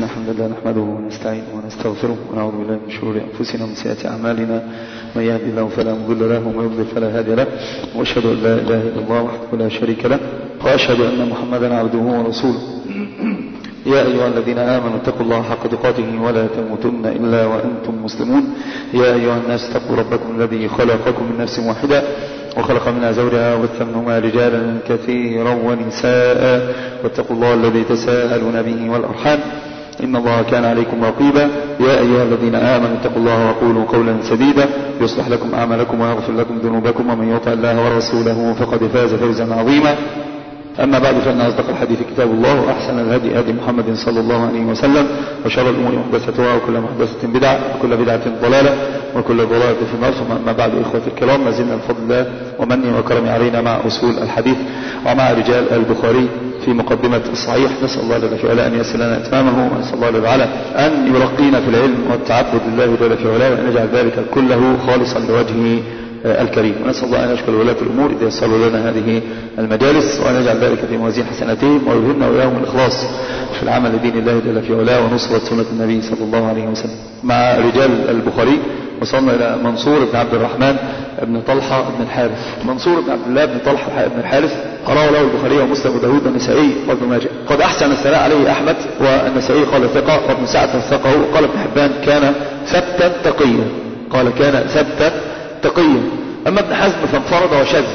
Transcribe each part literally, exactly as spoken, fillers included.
إن الحمد لله نحمده ونستعينه ونستغفره ونعوذ بالله من شرور أنفسنا ومن سيئات أعمالنا، من يهدي الله فلا مضل له ومن يضلل فلا هادي له، وأشهد أن لا إله إلا الله وحده لا شريك له، وأشهد أن محمدا عبده ورسوله. يا أيها الذين آمنوا اتقوا الله حق تقاته ولا تموتن إلا وأنتم مسلمون. يا أيها الناس اتقوا ربكم الذي خلقكم من نفس واحدة وخلق منها زوجها وبث منهما رجالا كثيرا ونساء، واتقوا الله الذي تساءلون به والأرحام إن الله كان عليكم رقيبا. يا أيها الذين آمنوا اتقوا الله وقولوا قولا سديدا يصلح لكم أعمالكم ويغفر لكم ذنوبكم، ومن يطع الله ورسوله فقد فاز فوزا عظيما. أما بعد، فإن أصدق الحديث كتاب الله، وأحسن الهدي هدي محمد صلى الله عليه وسلم، وشر الأمور محدثاتها وكل محدثة بدعة وكل بدعة ضلالة وكل ضلالة في النار. ثم أما بعد، إخوتي الكرام، ما زلنا بفضل الله ومنه وكرمه علينا مع أصول الحديث ومع رجال البخاري في مقدمة الصحيح. نسأل الله جل في علاه أن يسر لنا إتمامه، ونسأل الله جل وعلا أن يرقينا في العلم والتعبد لله جل في علاه، وأن يجعل ذلك كله خالصا لوجهه الكريم. ونسأل الله أن يشكر ولاة الأمور إذا يسروا لنا هذه المجالس، وأن يجعل ذلك في موازين حسناتهم، ويلهمنا وإياهم الإخلاص في العمل لدين الله جل في علاه ونصرة سنة النبي صلى الله عليه وسلم. مع رجال البخاري وصلنا إلى منصور بن عبد الرحمن بن طلحة بن الحارث. منصور بن عبد الله بن طلحة بن الحارث قرأ له البخاري ومسلم وداود والنسائي وابن ماجه. قد أحسن الثناء عليه أحمد، والنسائي قال ثقة، وابن سعد وثقه، وقال ابن حبان كان ثبتا تقيا. قال كان ثبتا تقيا. أما ابن حزم فانفرد وشذ،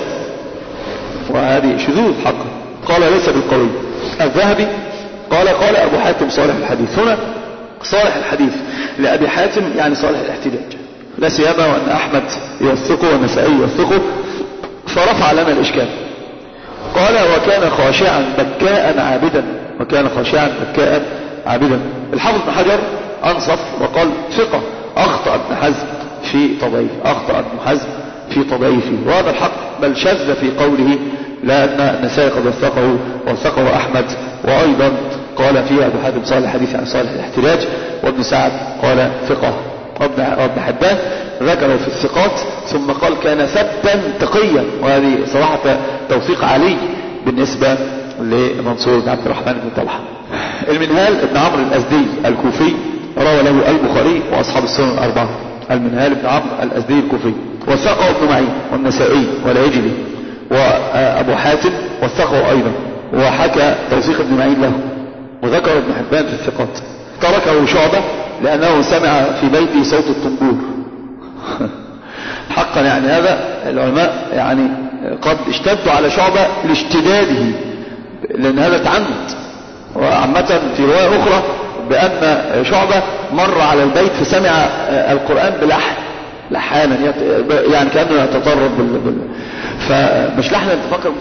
وهذه شذوذ حقا، قال ليس بالقوي. الذهبي قال قال أبو حاتم صالح الحديث. هنا صالح الحديث لأبي حاتم يعني صالح الاحتجاج، لا سيما وأن أحمد يوثقه والنسائي يوثقه، فرفع لنا الإشكال. قال وكان خاشعا بكاء عابدا، وكان خاشعا بكاء عابدا. الحافظ بن حجر أنصف وقال ثقة. أخطأ ابن حزم في تضعيف، أخطأ ابن حزم في تضعيفه، وهذا الحق، بل شذ في قوله، لأن النسائي قد وثقه ووثقه أحمد، وأيضا قال فيه أبو حاتم صالح الحديث عن صالح الاحتجاج، وابن سعد قال ثقة، وابن حبان ذكره في الثقات، ثم قال كان ثبتا تقيا، وهذه صراحة توثيق علي بالنسبة لمنصور بن عبد الرحمن بن طلحة. المنهال ابن عمرو الأزدي الكوفي روى له البخاري وأصحاب السنن الأربعة. المنهال ابن عمرو الأزدي الكوفي وثقه ابن معين والنسائي والعجلي وأبو حاتم وثقه أيضا، وحكى توثيق ابن معين له، وذكر ابن حبان في الثقات. تركه شعبة لأنه سمع في بيته صوت الطنبور. حقا يعني هذا العلماء يعني قد اشتدوا على شعبة لاشتداده، لأن هذا تعنت. وعامة في رواية أخرى بأن شعبة مر على البيت فسمع القرآن بلحن، لحانا يعني كأنه يتطرب بال... بال... فمش لحنا تفكر،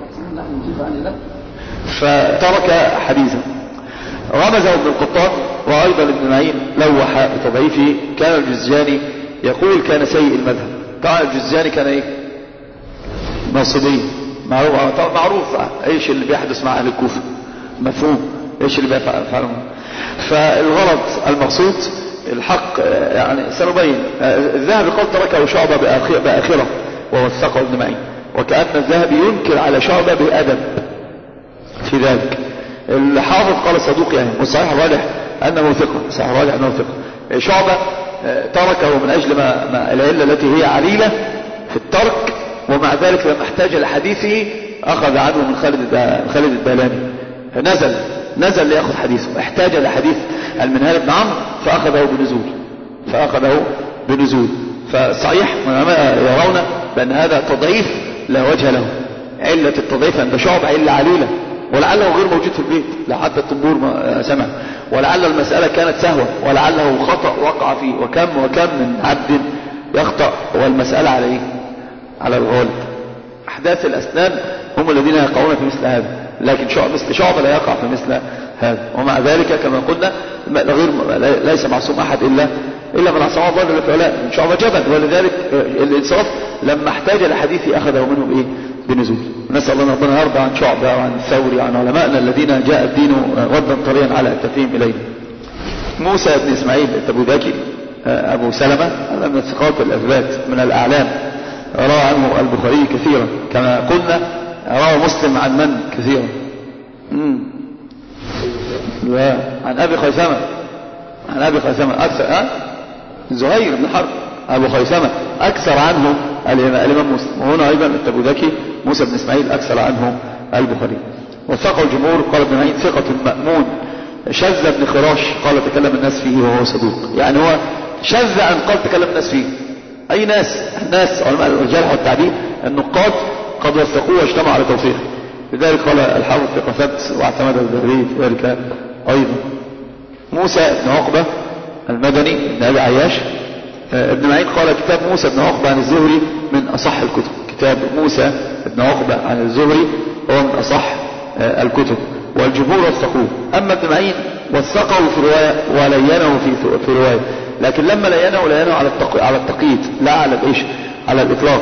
فترك حديثا. رمزه ابن القطان وأيضا ابن معين لوح بتضعيفه. كان الجزجاني يقول كان سيء المذهب. طبعا الجزجاني كان ايه؟ ناصبي، معروف معروف ايش اللي بيحدث مع اهل الكوفة، مفهوم ايش اللي بيفعلون. فالغرض المقصود الحق يعني سنبين. الذهبي قال تركه شعبة بآخرة ووثقه ابن معين، وكأن الذهبي ينكر على شعبة بأدب في ذلك. الحافظ قال صدوق يعني، والصحيح الراجح أنه ثقة، صحيح الراجح أنه ثقة. شعبة تركه من أجل ما, ما العلة التي هي عليلة في الترك، ومع ذلك لما احتاج لحديثه أخذ عنه من خالد خالد البالاني، نزل نزل ليأخذ حديثه، احتاج لحديث المنهال بن عمرو فأخذه بنزول فأخذه بنزول فصحيح العلماء يرون بأن هذا تضعيف لا وجه له. علة التضعيف عند شعبة علة عليلة، ولعله غير موجود في البيت، لا حتى الطنبور ما سمع، ولعل المسألة كانت سهوة، ولعله خطأ وقع فيه. وكم وكم من عبد يخطأ والمسألة على ايه؟ على الغالب. أحداث الأسنان هم الذين يقعون في مثل هذا، لكن شعب مثل شعبة لا يقع في مثل هذا. ومع ذلك كما قلنا غير ليس معصوم أحد إلا إلا من عصمه الله جل في علاه. من شعبة جبل، ولذلك الإنصاف لما احتاج لحديثه أخذه منه بإيه؟ بنزول. نسأل الله ربنا يرضى عن شعبة وعن الثوري وعن علمائنا الذين جاء الدين غدا طريا على أكتافهم إليه. موسى بن إسماعيل التبوذكي أبو سلمة هذا من الثقات والأثبات من الأعلام، روى عنه البخاري كثيرا كما قلنا، روى مسلم عن من كثيرا. مم. لا، عن أبي خيثمة، عن أبي خيثمة أكثر. أه؟ زهير بن حرب أبو خيثمة أكثر عنه الإمام مسلم. وهنا أيضا التبوذكي موسى بن إسماعيل أكثر عنه البخاري. وثقه الجمهور. قال ابن معين ثقة مأمون. شذ ابن خراش قال تكلم الناس فيه وهو صدوق. يعني هو شذ عن قال تكلم الناس فيه. أي ناس؟ الناس علماء الجرح والتعديل النقاد قد وثقوه واجتمعوا على توثيقه. لذلك قال الحافظ ثقة ثبت واعتمد الذهبي في ذلك أيضا. موسى بن عقبة المدني بن أبي عياش. ابن معين قال كتاب موسى بن عقبة عن الزهري من أصح الكتب. كتاب موسى بن عقبة عن الزهري هو من أصح الكتب والجمهور وثقوه. أما ابن معين وثقه في رواية ولينه في في رواية، لكن لما لينه لينه على على التقييد لا على ايش، على الإطلاق.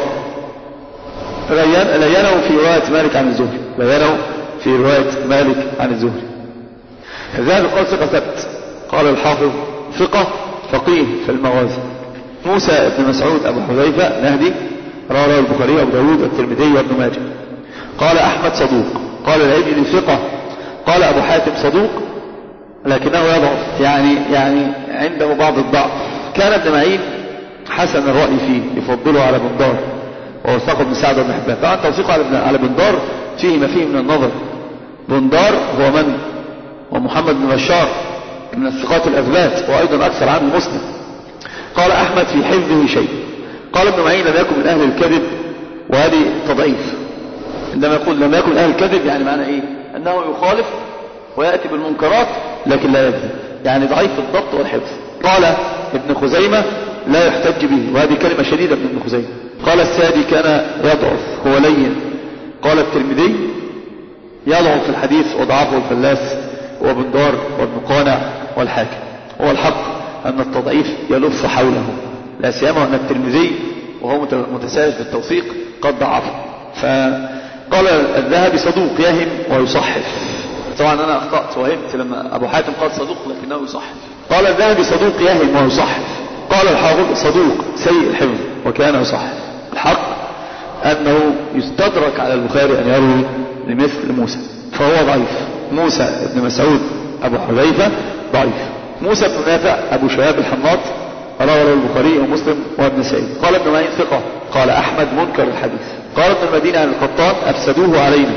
لينه في رواية مالك عن الزهري، لينه في رواية مالك عن الزهري. ذلك قال ثقة ثبت. قال الحافظ ثقة فقيه في المغازي. موسى بن مسعود أبو حذيفة نهدي رواه البخاري وأبو داود والترمذي وابن ماجه. قال أحمد صدوق. قال العجلي ثقة. قال أبو حاتم صدوق لكنه يضعف، يعني يعني عنده بعض الضعف. كان ابن معين حسن الرأي فيه يفضله على بندار ووثقه ابن سعد بن حبان. طبعا توثيقه على على بندار فيه ما فيه من النظر. بندار هو من؟ ومحمد بن بشار من الثقات الأثبات وأيضا أكثر عنه مسلم. قال أحمد في حفظه شيء. قال ابن معين لم يكن من أهل الكذب، وهذه تضعيف. عندما يقول لم يكن من أهل الكذب يعني معنى إيه؟ أنه يخالف ويأتي بالمنكرات لكن لا يكذب، يعني ضعيف الضبط والحفظ. قال ابن خزيمة لا يحتج به، وهذه كلمة شديدة من ابن خزيمة. قال السادي كان يضعف هو لين. قال الترمذي يضعف في الحديث وضعفه الفلاس وبندار وابن قانع والحاكم. هو الحق أن التضعيف يلف حوله، لا سيما أن الترمذي وهو متساهل في التوثيق قد ضعفه. فقال الذهبي صدوق يهم ويصحف. طبعا أنا أخطأت وهمت لما أبو حاتم قال صدوق لكنه يصحف. قال الذهبي صدوق يهم ويصحف. قال الحافظ صدوق سيء الحفظ وكان يصحف. الحق أنه يستدرك على البخاري أن يروي لمثل موسى، فهو ضعيف. موسى بن مسعود أبو حذيفة ضعيف. موسى بن نافع أبو شهاب الحماط رواه البخاري ومسلم وابن سعيد. قال ابن معين ثقة. قال أحمد منكر الحديث. قال ابن المدينة عن القطان أفسدوه علينا.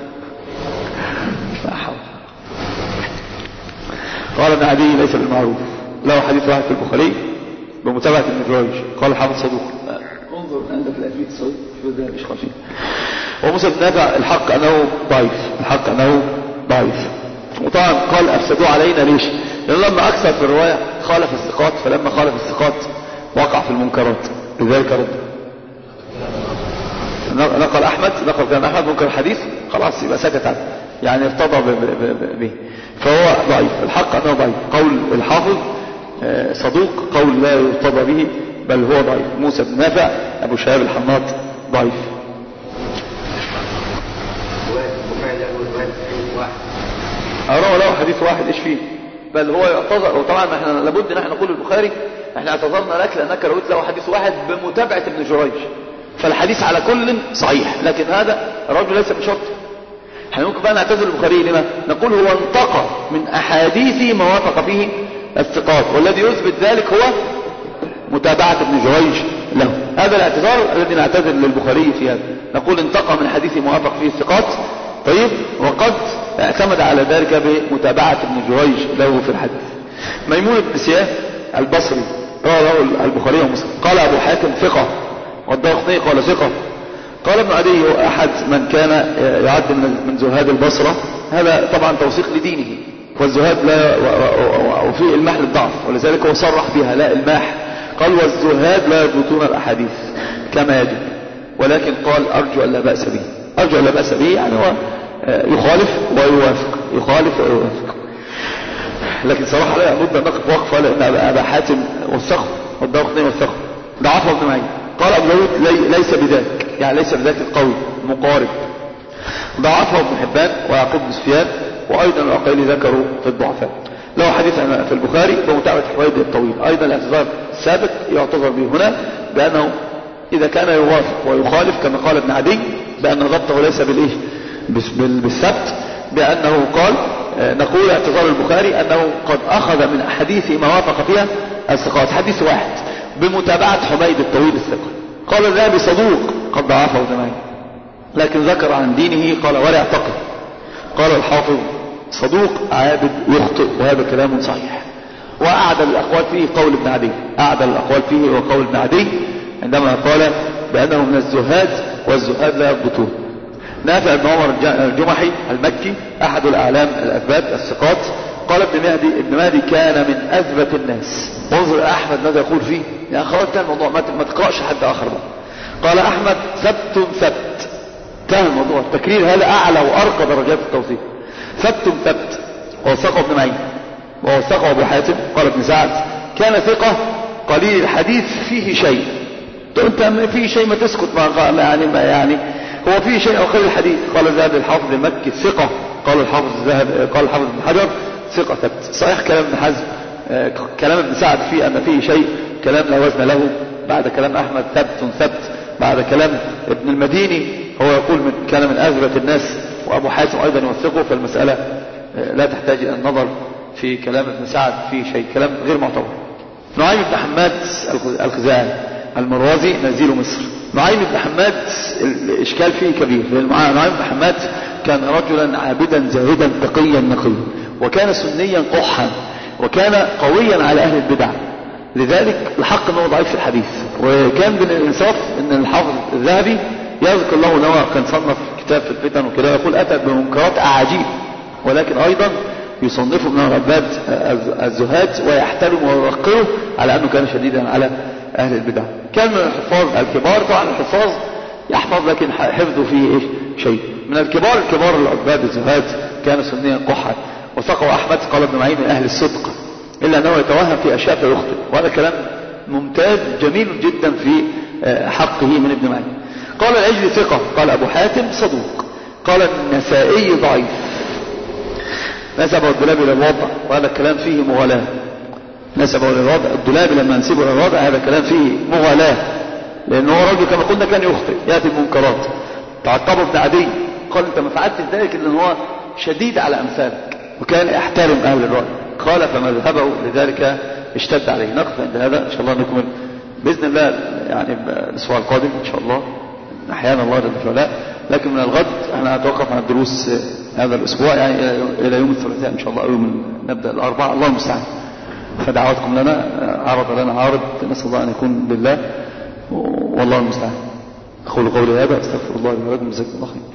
قال ابن عدي ليس بالمعروف، له حديث واحد في البخاري بمتابعة ابن جريج. قال الحافظ صدوق. انظر عندك الأفيد الصوت في ذلك مش خفيف. وموسى بن نافع الحق أنه ضعيف، الحق أنه ضعيف. وطبعا قال أفسدوه علينا ليش؟ لأنه لما أكثر في الرواية خالف الثقات، فلما خالف الثقات وقع في المنكرات، لذلك رد. نقل أحمد نقل كان أحمد منكر الحديث خلاص يبقى سكت عنه، يعني ارتضى به، فهو ضعيف. الحق أنه ضعيف. قول الحافظ صدوق قول لا يرتضى به بل هو ضعيف. موسى بن نافع أبو شهاب الحماط ضعيف. أراه له حديث واحد إيش فيه؟ بل هو يعتذر. وطبعا احنا لابد ان احنا نقول البخاري احنا اعتذرنا لك لانك رويت له حديث واحد بمتابعة ابن جريج، فالحديث على كل صحيح، لكن هذا الرجل ليس بشرط. احنا ممكن بقى نعتذر البخاري لما نقول هو انتقى من احاديث ما وافق فيه الثقات، والذي يثبت ذلك هو متابعة ابن جريج له. هذا الاعتذار الذي نعتذر للبخاري في هذا، نقول انتقى من حديث ما وافق فيه الثقات. طيب، وقد اعتمد على ذلك بمتابعة ابن جريج له في الحديث. ميمون بن سياه البصري رواه البخاري ومسلم. قال أبو حاتم ثقة، والدارقطني قال ثقة. قال ابن عدي هو أحد من كان يعد من زهاد البصرة. هذا طبعا توثيق لدينه، والزهاد لا وفيه الماح للضعف، ولذلك هو صرح بها لا الماح. قال والزهاد لا يضبطون الأحاديث كما يجب، ولكن قال أرجو أن لا بأس به. أرجو أن لا بأس به يعني هو يخالف ويوافق، يخالف ويوافق. لكن صراحة لا يمد أن نقف وقفة، لأن أبا حاتم والثقف والدارقطني والثقف ضعفه ابن معين. قال أبو داود لي ليس بذاك، يعني ليس بذاك القوي، مقارب. ضعفه ابن حبان ويعقوب بن سفيان وأيضا العقيلي ذكروا في الضعفاء. له حديث في البخاري بمتابعة حويد الطويل. أيضا الاعتذار السابق يعتذر به هنا بأنه إذا كان يوافق ويخالف كما قال ابن عدي بأن ضبطه ليس بالإيه بالثبت، بأنه قال نقول اعتذار البخاري أنه قد أخذ من أحاديث ما وافق فيها الثقات، حديث واحد بمتابعة حميد الطويل الثقة. قال الذهبي صدوق قد ضعفه ابن، لكن ذكر عن دينه قال ولا يعتقد. قال الحافظ صدوق عابد يخطئ، وهذا كلام صحيح. وأعدل الأقوال فيه قول ابن عدي، أعدل الأقوال فيه وقول ابن عدي عندما قال بأنه من الزهاد والزهاد لا يضبطون. نافع بن عمر الجمحي المكي أحد الأعلام الأثبات الثقات قال ابن مهدي ابن مهدي كان من أثبت الناس. وانظر أحمد ماذا يقول فيه، يعني خلاص كان الموضوع ما تقرأش حد آخر بقى. قال أحمد ثبت ثبت، انتهى الموضوع. التكرير هذا أعلى وأرقى درجات التوثيق. ثبت ثبت. ووثقه ابن معين ووثقه أبو حاتم. قال ابن سعد كان ثقة قليل الحديث فيه شيء. انت فيه شيء ما تسكت، ما يعني ما يعني هو فيه شيء أو قليل الحديث. قال الذهبي الحافظ المكي ثقة. قال الحافظ الذهبي قال الحافظ ابن حجر ثقة ثبت. صحيح كلام ابن حزم، كلام ابن سعد فيه أن فيه شيء، كلام لا وزن له. بعد كلام أحمد ثبت ثبت. بعد كلام ابن المديني هو يقول من كان من أثبت الناس، وأبو حاتم أيضا يوثقه. فالمسألة لا تحتاج إلى النظر في كلام ابن سعد في شيء، كلام غير معتبر. نعيم بن حماد الخزاعي المروزي نزيل مصر. نعيم بن حماد الإشكال فيه كبير، لأن نعيم بن حماد كان رجلا عابدا زاهدا تقيا نقيا، وكان سنيا قحا، وكان قويا على أهل البدع. لذلك الحق أنه ضعيف في الحديث. وكان من الإنصاف أن الحافظ الذهبي يذكر له نوع كان صنف كتاب في الفتن وكذا، يقول أتى بمنكرات أعاجيب، ولكن أيضا يصنفه من ربات الزهاد ويحترم ويوقره على أنه كان شديدا على أهل البدع. كان من الحفاظ الكبار، طبعا الحفاظ يحفظ لكن حفظه فيه إيش شيء. من الكبار الكبار العباد الزهاد كان سنيا قحا. وثقه أحمد قال ابن معين من أهل الصدق، إلا أنه يتوهم في أشياء فيخطئ، وهذا كلام ممتاز جميل جدا في حقه من ابن معين. قال العجلي ثقة. قال أبو حاتم صدوق. قال النسائي ضعيف. نسب الدولابي إلى الوضع، وهذا الكلام فيه مغالاة. نسبه إلى الوضع الدولابي لما نسبه إلى الوضع هذا كلام فيه مغالاة، لأنه هو رجل كما قلنا كان يخطئ يأتي المنكرات. تعقبه ابن عدي قال أنت ما فعلت ذلك لأنه هو شديد على أمثالك وكان يحترم أهل الرأي. قال فما ذهبه لذلك اشتد عليه. نقف عند هذا إن شاء الله، نكمل بإذن الله يعني الأسبوع القادم إن شاء الله، أحيانا الله جل وعلا. لكن من الغد احنا هنتوقف عن الدروس هذا الأسبوع يعني إلى يوم الثلاثاء إن شاء الله، أو من نبدأ الأربعاء الله المستعان. فدعواتكم لنا. عرض لنا عارض، نسأل الله أن يكون بالله والله المستعان. أقول قولي هذا، أستغفر الله لي ولكم، جزاكم الله خير.